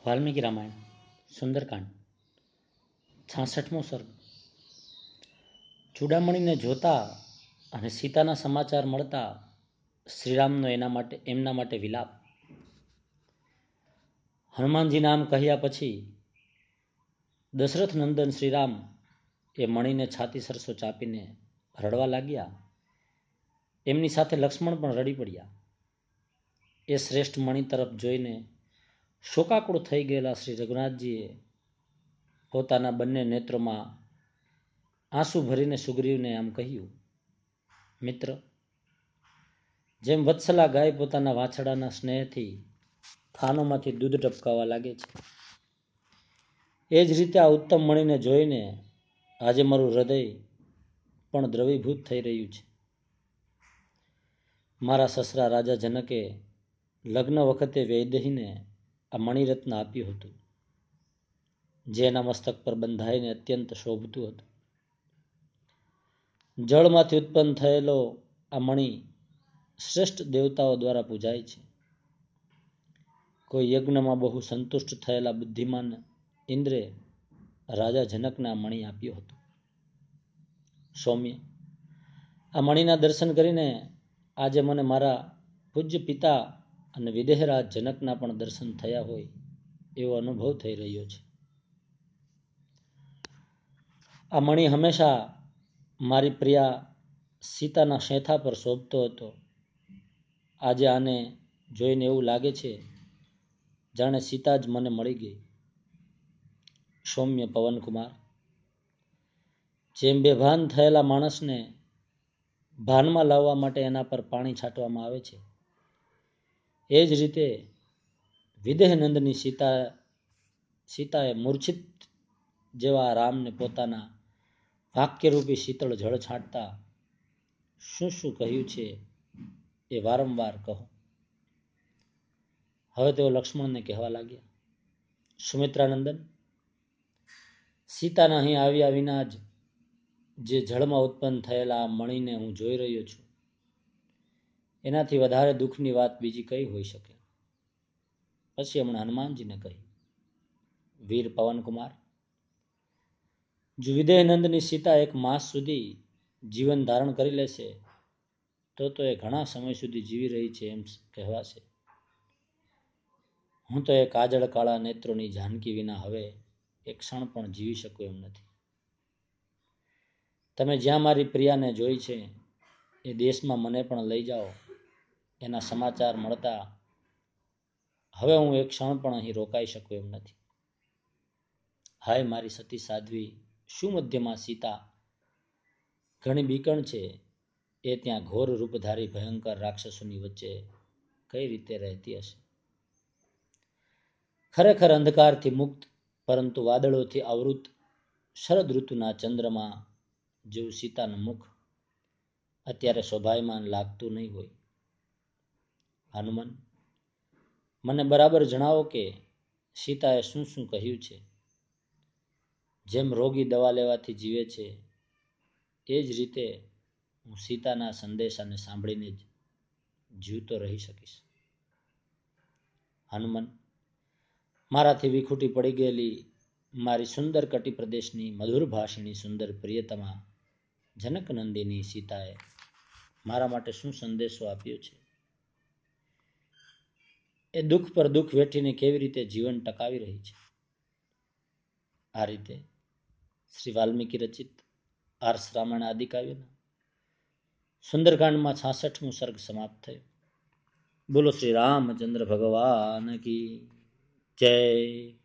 વાલ્મીકી રામાયણ સુંદરકાંડ 66મો સર્ગ. ચૂડામણીને જોતા અને સીતાના સમાચાર મળતા શ્રીરામનો એમના માટે વિલાપ. હનુમાનજી નામ કહ્યા પછી દશરથ નંદન શ્રીરામ એ મણીને છાતી સરસો ચાપીને રડવા લાગ્યા. એમની સાથે લક્ષ્મણ પણ રડી પડ્યા. એ શ્રેષ્ઠ મણી તરફ જોઈને શોકાકુળ થઈ ગયેલા શ્રી રઘુનાથજીએ પોતાના બંને નેત્રોમાં આંસુ ભરીને સુગ્રીવને આમ કહ્યું, મિત્ર, જેમ વત્સલા ગાય પોતાના વાછડાના સ્નેહથી થાનોમાંથી દૂધ ટપકાવવા લાગે છે, એ જ રીતે આ ઉત્તમ મણીને જોઈને આજે મારું હૃદય પણ દ્રવીભૂત થઈ રહ્યું છે. મારા સસરા રાજા જનકે લગ્ન વખતે વૈદેહીને આ મણિરત્ન આપ્યું હતું, જે એના મસ્તક પર બંધાઈને અત્યંત શોભતું હતું. જળમાંથી ઉત્પન્ન થયેલો આ મણી શ્રેષ્ઠ દેવતાઓ દ્વારા પૂજાય છે. કોઈ યજ્ઞમાં બહુ સંતુષ્ટ થયેલા બુદ્ધિમાન ઇન્દ્રે રાજા જનકને આ મણી આપ્યો હતો. સૌમ્ય, આ મણીના દર્શન કરીને આજે મને મારા પૂજ્ય પિતા અને વિદેહરાજ જનકના પણ દર્શન થયા હોય એવો અનુભવ થઈ રહ્યો છે. આ મણી હંમેશા મારી પ્રિયા સીતાના શેથા પર શોભતો હતો. આજે આને જોઈને એવું લાગે છે જાણે સીતા જ મને મળી ગઈ. સૌમ્ય પવનકુમાર, જેમ બેભાન થયેલા માણસને ભાનમાં લાવવા માટે એના પર પાણી છાંટવામાં આવે છે, એ જ રીતે વિદેહનંદની સીતાએ મૂર્છિત જેવા રામને પોતાના વાક્યરૂપી શીતળ જળ છાંટતા શું શું કહ્યું છે એ વારંવાર કહો. હવે તેઓ લક્ષ્મણને કહેવા લાગ્યા, સુમિત્રાનંદન, સીતાના અહીં આવ્યા વિના જ જે જળમાં ઉત્પન્ન થયેલા આ મણીને હું જોઈ રહ્યો છું, એનાથી વધારે દુઃખની વાત બીજી કઈ હોઈ શકે. પછી હમણાં હનુમાનજીને કહ્યું, વીર પવનકુમાર, જો વિદેહનંદની સીતા 1 માસ સુધી જીવન ધારણ કરી લેશે તો એ ઘણા સમય સુધી જીવી રહી છે એમ કહેવાશે. હું તો એ કાજળ કાળા નેત્રોની જાનકી વિના હવે એક ક્ષણ પણ જીવી શકું એમ નથી. તમે જ્યાં મારી પ્રિયાને જોઈ છે એ દેશમાં મને પણ લઈ જાઓ. એના સમાચાર મળતા હવે હું એક ક્ષણ પણ અહીં રોકાઈ શકું એમ નથી. હાય મારી સતી સાધ્વી સુમધ્યમાં સીતા, ઘણી બીકણ છે એ ત્યાં ઘોર રૂપધારી ભયંકર રાક્ષસોની વચ્ચે કઈ રીતે રહેતી હશે. ખરેખર અંધકારથી મુક્ત પરંતુ વાદળોથી આવૃત શરદ ઋતુના ચંદ્રમાં જેવું સીતાનું મુખ અત્યારે શોભાયમાન લાગતું નહીં હોય. હનુમાન, મને બરાબર જણાવો કે સીતાએ શું શું કહ્યું છે. જેમ રોગી દવા લેવાથી જીવે છે એ જ રીતે હું સીતાના સંદેશાને સાંભળીને જ જીવતો રહી શકીશ. હનુમાન, મારાથી વિખૂટી પડી ગયેલી મારી સુંદર કટી પ્રદેશની મધુર ભાષિણી સુંદર પ્રિયતમા જનકનંદિની સીતાએ મારા માટે શું સંદેશો આપ્યો છે. એ દુઃખ પર દુઃખ વેઠીને કેવી રીતે જીવન ટકાવી રહી છે. આ રીતે શ્રી વાલ્મીકી રચિત આર્ષ રામાયણ આદિકાવ્યના સુંદરકાંડમાં 66મો સર્ગ સમાપ્ત થયો. બોલો શ્રી રામચંદ્ર ભગવાન કી જય.